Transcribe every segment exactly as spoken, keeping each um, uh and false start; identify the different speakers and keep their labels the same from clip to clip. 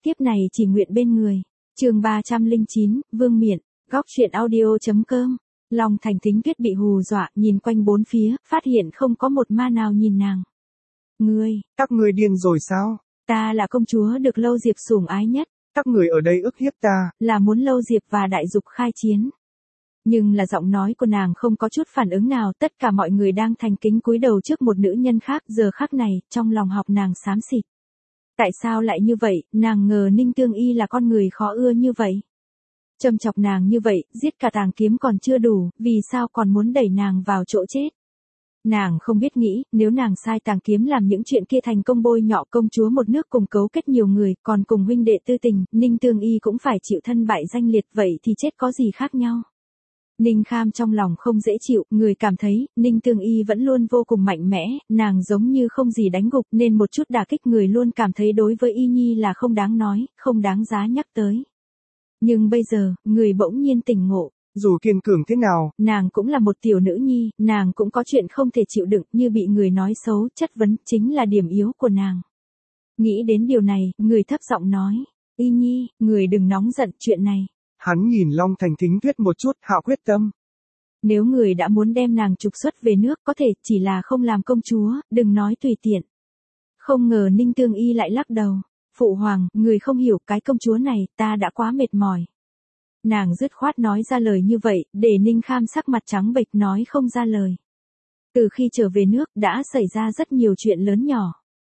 Speaker 1: tiếp này chỉ nguyện bên người. Chương ba trăm lẻ chín, Vương Miện, góc truyện audio chấm com. Long Thành Thính Tuyết bị hù dọa, nhìn quanh bốn phía, phát hiện không có một ma nào nhìn nàng. Ngươi,
Speaker 2: các ngươi điên rồi sao?
Speaker 1: Ta là công chúa được Lâu Diệp sủng ái nhất.
Speaker 2: Các người ở đây ức hiếp ta.
Speaker 1: Là muốn Lâu Diệp và Đại Dục khai chiến. Nhưng là giọng nói của nàng không có chút phản ứng nào, tất cả mọi người đang thành kính cúi đầu trước một nữ nhân khác, giờ khắc này, trong lòng học nàng xám xịt. Tại sao lại như vậy, nàng ngờ Ninh Tương Y là con người khó ưa như vậy. Châm chọc nàng như vậy, giết cả Tàng Kiếm còn chưa đủ, vì sao còn muốn đẩy nàng vào chỗ chết. Nàng không biết nghĩ, nếu nàng sai Tàng Kiếm làm những chuyện kia thành công bôi nhọ công chúa một nước cùng cấu kết nhiều người, còn cùng huynh đệ tư tình, Ninh Tương Y cũng phải chịu thân bại danh liệt, vậy thì chết có gì khác nhau. Ninh Kham trong lòng không dễ chịu, người cảm thấy, Ninh Tương Y vẫn luôn vô cùng mạnh mẽ, nàng giống như không gì đánh gục, nên một chút đả kích người luôn cảm thấy đối với Y Nhi là không đáng nói, không đáng giá nhắc tới. Nhưng bây giờ, người bỗng nhiên tỉnh ngộ.
Speaker 2: Dù kiên cường thế nào,
Speaker 1: nàng cũng là một tiểu nữ nhi, nàng cũng có chuyện không thể chịu đựng, như bị người nói xấu, chất vấn, chính là điểm yếu của nàng. Nghĩ đến điều này, người thấp giọng nói, Y Nhi, người đừng nóng giận chuyện này.
Speaker 2: Hắn nhìn Long Thành Thính Tuyết một chút, hạ quyết tâm.
Speaker 1: Nếu người đã muốn đem nàng trục xuất về nước, có thể chỉ là không làm công chúa, đừng nói tùy tiện. Không ngờ Ninh Tương Y lại lắc đầu. Phụ hoàng, người không hiểu cái công chúa này, ta đã quá mệt mỏi. Nàng dứt khoát nói ra lời như vậy, để Ninh Kham sắc mặt trắng bệch nói không ra lời. Từ khi trở về nước, đã xảy ra rất nhiều chuyện lớn nhỏ.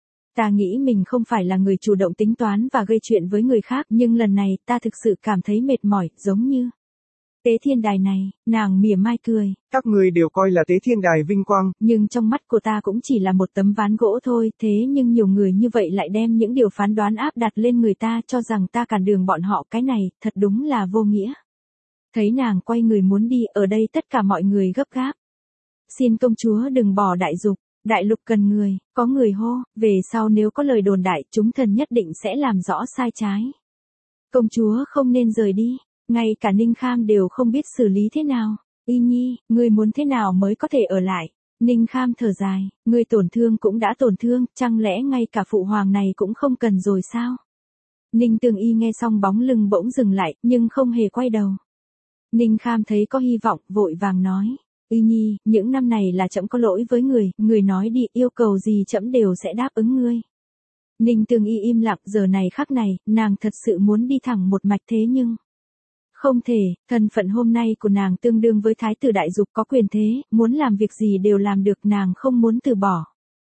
Speaker 1: Ta nghĩ mình không phải là người chủ động tính toán và gây chuyện với người khác, nhưng lần này, ta thực sự cảm thấy mệt mỏi, giống như Tế Thiên Đài này, nàng mỉa mai cười.
Speaker 2: Các người đều coi là Tế Thiên Đài vinh quang.
Speaker 1: Nhưng trong mắt của ta cũng chỉ là một tấm ván gỗ thôi, thế nhưng nhiều người như vậy lại đem những điều phán đoán áp đặt lên người ta, cho rằng ta cản đường bọn họ, cái này, thật đúng là vô nghĩa. Thấy nàng quay người muốn đi, ở đây tất cả mọi người gấp gáp. Xin công chúa đừng bỏ Đại Dục, Đại Lục cần người, có người hô, về sau nếu có lời đồn đại, chúng thần nhất định sẽ làm rõ sai trái. Công chúa không nên rời đi. Ngay cả Ninh Kham đều không biết xử lý thế nào. Y Nhi, ngươi muốn thế nào mới có thể ở lại? Ninh Kham thở dài, ngươi tổn thương cũng đã tổn thương, chẳng lẽ ngay cả phụ hoàng này cũng không cần rồi sao? Ninh Tương Y nghe xong bóng lưng bỗng dừng lại, nhưng không hề quay đầu. Ninh Kham thấy có hy vọng, vội vàng nói, Y Nhi, những năm này là trẫm có lỗi với người, người nói đi, yêu cầu gì trẫm đều sẽ đáp ứng ngươi. Ninh Tương Y im lặng, giờ này khắc này, nàng thật sự muốn đi thẳng một mạch thế nhưng... Không thể, thân phận hôm nay của nàng tương đương với Thái tử Đại Dục có quyền thế, muốn làm việc gì đều làm được, nàng không muốn từ bỏ.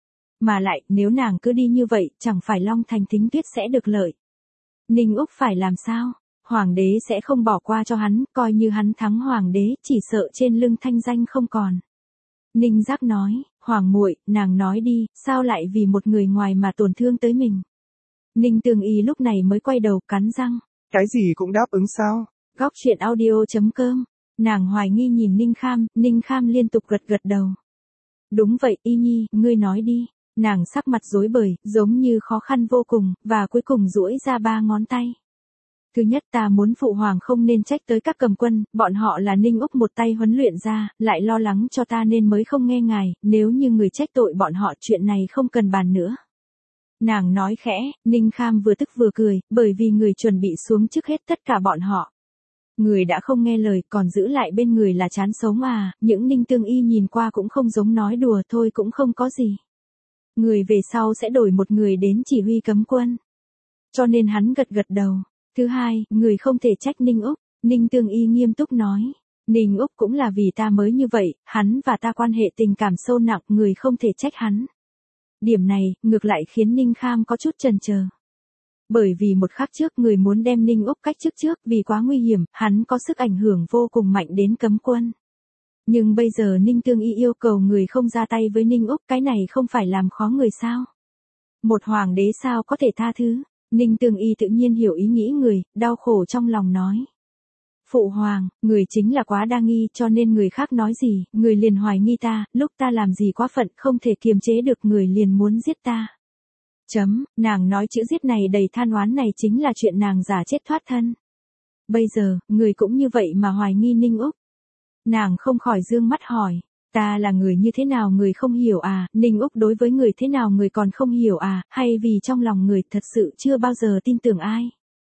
Speaker 1: Mà lại, nếu nàng cứ đi như vậy, chẳng phải Long Thành Thính Tuyết sẽ được lợi. Ninh Úc phải làm sao? Hoàng đế sẽ không bỏ qua cho hắn, coi như hắn thắng hoàng đế, chỉ sợ trên lưng thanh danh không còn. Ninh Giác nói, Hoàng muội, nàng nói đi, sao lại vì một người ngoài mà tổn thương tới mình? Ninh Tương Y lúc này mới quay đầu, cắn răng.
Speaker 2: Cái gì cũng đáp ứng sao?
Speaker 1: Góc truyện audio chấm com. Nàng hoài nghi nhìn Ninh Kham, Ninh Kham liên tục gật gật đầu. Đúng vậy, Y Nhi, ngươi nói đi. Nàng sắc mặt rối bời, giống như khó khăn vô cùng, và cuối cùng duỗi ra ba ngón tay. Thứ nhất, ta muốn phụ hoàng không nên trách tới các cầm quân, bọn họ là Ninh Úc một tay huấn luyện ra, lại lo lắng cho ta nên mới không nghe ngài, nếu như người trách tội bọn họ chuyện này không cần bàn nữa. Nàng nói khẽ, Ninh Kham vừa tức vừa cười, bởi vì người chuẩn bị xuống trước hết tất cả bọn họ. Người đã không nghe lời, còn giữ lại bên người là chán sống à, những Ninh Tương Y nhìn qua cũng không giống nói đùa thôi, cũng không có gì. Người về sau sẽ đổi một người đến chỉ huy cấm quân. Cho nên hắn gật gật đầu. Thứ hai, người không thể trách Ninh Úc. Ninh Tương Y nghiêm túc nói. Ninh Úc cũng là vì ta mới như vậy, hắn và ta quan hệ tình cảm sâu nặng, người không thể trách hắn. Điểm này, ngược lại khiến Ninh Kham có chút chần chờ. Bởi vì một khắc trước người muốn đem Ninh Úc cách chức trước, vì quá nguy hiểm, hắn có sức ảnh hưởng vô cùng mạnh đến cấm quân. Nhưng bây giờ Ninh Tương Y yêu cầu người không ra tay với Ninh Úc, cái này không phải làm khó người sao? Một hoàng đế sao có thể tha thứ? Ninh Tương Y tự nhiên hiểu ý nghĩ người, đau khổ trong lòng nói. Phụ hoàng, người chính là quá đa nghi, cho nên người khác nói gì, người liền hoài nghi ta, lúc ta làm gì quá phận, không thể kiềm chế được, người liền muốn giết ta. Chấm, nàng nói chữ giết này đầy than oán, này chính là chuyện nàng giả chết thoát thân. Bây giờ, người cũng như vậy mà hoài nghi Ninh Úc. Nàng không khỏi dương mắt hỏi, Ta là người như thế nào người không hiểu à, Ninh Úc đối với người thế nào người còn không hiểu à, hay vì trong lòng người thật sự chưa bao giờ tin tưởng ai.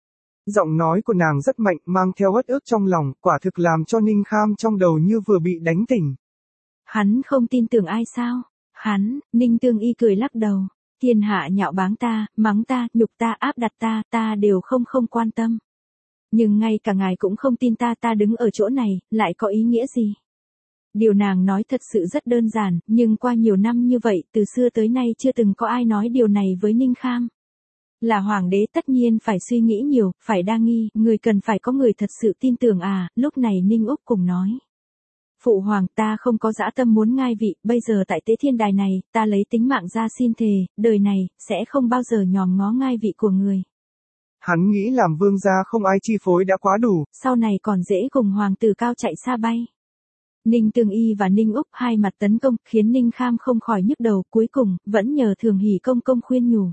Speaker 2: Giọng nói của nàng rất mạnh, mang theo uất ức trong lòng, quả thực làm cho Ninh Kham trong đầu như vừa bị đánh tỉnh.
Speaker 1: Hắn không tin tưởng ai sao? Hắn, Ninh Tương Y cười lắc đầu. Thiên hạ nhạo báng ta, mắng ta, nhục ta, áp đặt ta, ta đều không không quan tâm. Nhưng ngay cả ngài cũng không tin ta, ta đứng ở chỗ này, lại có ý nghĩa gì? Điều nàng nói thật sự rất đơn giản, nhưng qua nhiều năm như vậy, từ xưa tới nay chưa từng có ai nói điều này với Ninh Kham. Là hoàng đế tất nhiên phải suy nghĩ nhiều, phải đa nghi, người cần phải có người thật sự tin tưởng à, lúc này Ninh Úc cùng nói. Phụ hoàng, ta không có dã tâm muốn ngai vị, bây giờ tại tế thiên đài này, ta lấy tính mạng ra xin thề, đời này, sẽ không bao giờ nhòm ngó ngai vị của người.
Speaker 2: Hắn nghĩ làm vương gia không ai chi phối đã quá đủ.
Speaker 1: Sau này còn dễ cùng hoàng tử cao chạy xa bay. Ninh Tương Y và Ninh Úc hai mặt tấn công, khiến Ninh Kham không khỏi nhức đầu, cuối cùng, vẫn nhờ Thường Hỷ công công khuyên nhủ.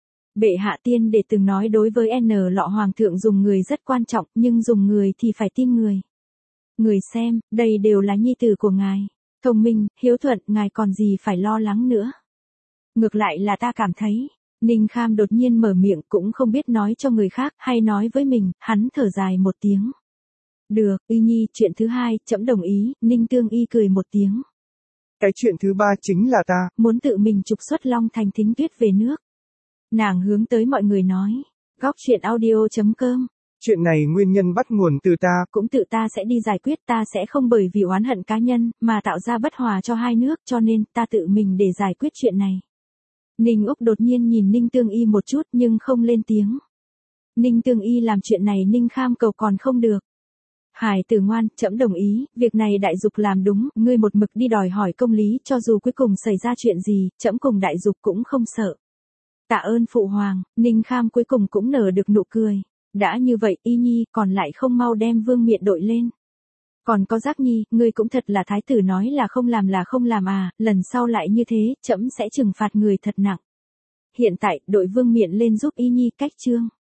Speaker 1: Bệ hạ tiên để từng nói đối với N lọ hoàng thượng dùng người rất quan trọng, nhưng dùng người thì phải tin người. Người xem, đây đều là nhi tử của ngài. Thông minh, hiếu thuận, ngài còn gì phải lo lắng nữa. Ngược lại là ta cảm thấy, Ninh Kham đột nhiên mở miệng cũng không biết nói cho người khác hay nói với mình, hắn thở dài một tiếng. Được, Y Nhi, chuyện thứ hai, trẫm đồng ý, Ninh Tương Y cười một tiếng.
Speaker 2: Cái chuyện thứ ba chính là ta,
Speaker 1: muốn tự mình trục xuất Long Thành Thính Tuyết về nước. Nàng hướng tới mọi người nói, góc chuyện audio chấm com.
Speaker 2: Chuyện này nguyên nhân bắt nguồn từ ta,
Speaker 1: cũng tự ta sẽ đi giải quyết, ta sẽ không bởi vì oán hận cá nhân, mà tạo ra bất hòa cho hai nước, cho nên, ta tự mình để giải quyết chuyện này. Ninh Úc đột nhiên nhìn Ninh Tương Y một chút nhưng không lên tiếng. Ninh Tương Y làm chuyện này Ninh Kham cầu còn không được. Hải tử ngoan, trẫm đồng ý, việc này đại dục làm đúng, ngươi một mực đi đòi hỏi công lý, cho dù cuối cùng xảy ra chuyện gì, trẫm cùng đại dục cũng không sợ. Tạ ơn phụ hoàng, Ninh Kham cuối cùng cũng nở được nụ cười. Đã như vậy, Y Nhi, còn lại không mau đem vương miện đội lên. Còn có Giác Nhi, ngươi cũng thật là thái tử nói là không làm là không làm à, lần sau lại như thế, trẫm sẽ trừng phạt người thật nặng. Hiện tại, đội vương miện lên giúp Y Nhi cách chương.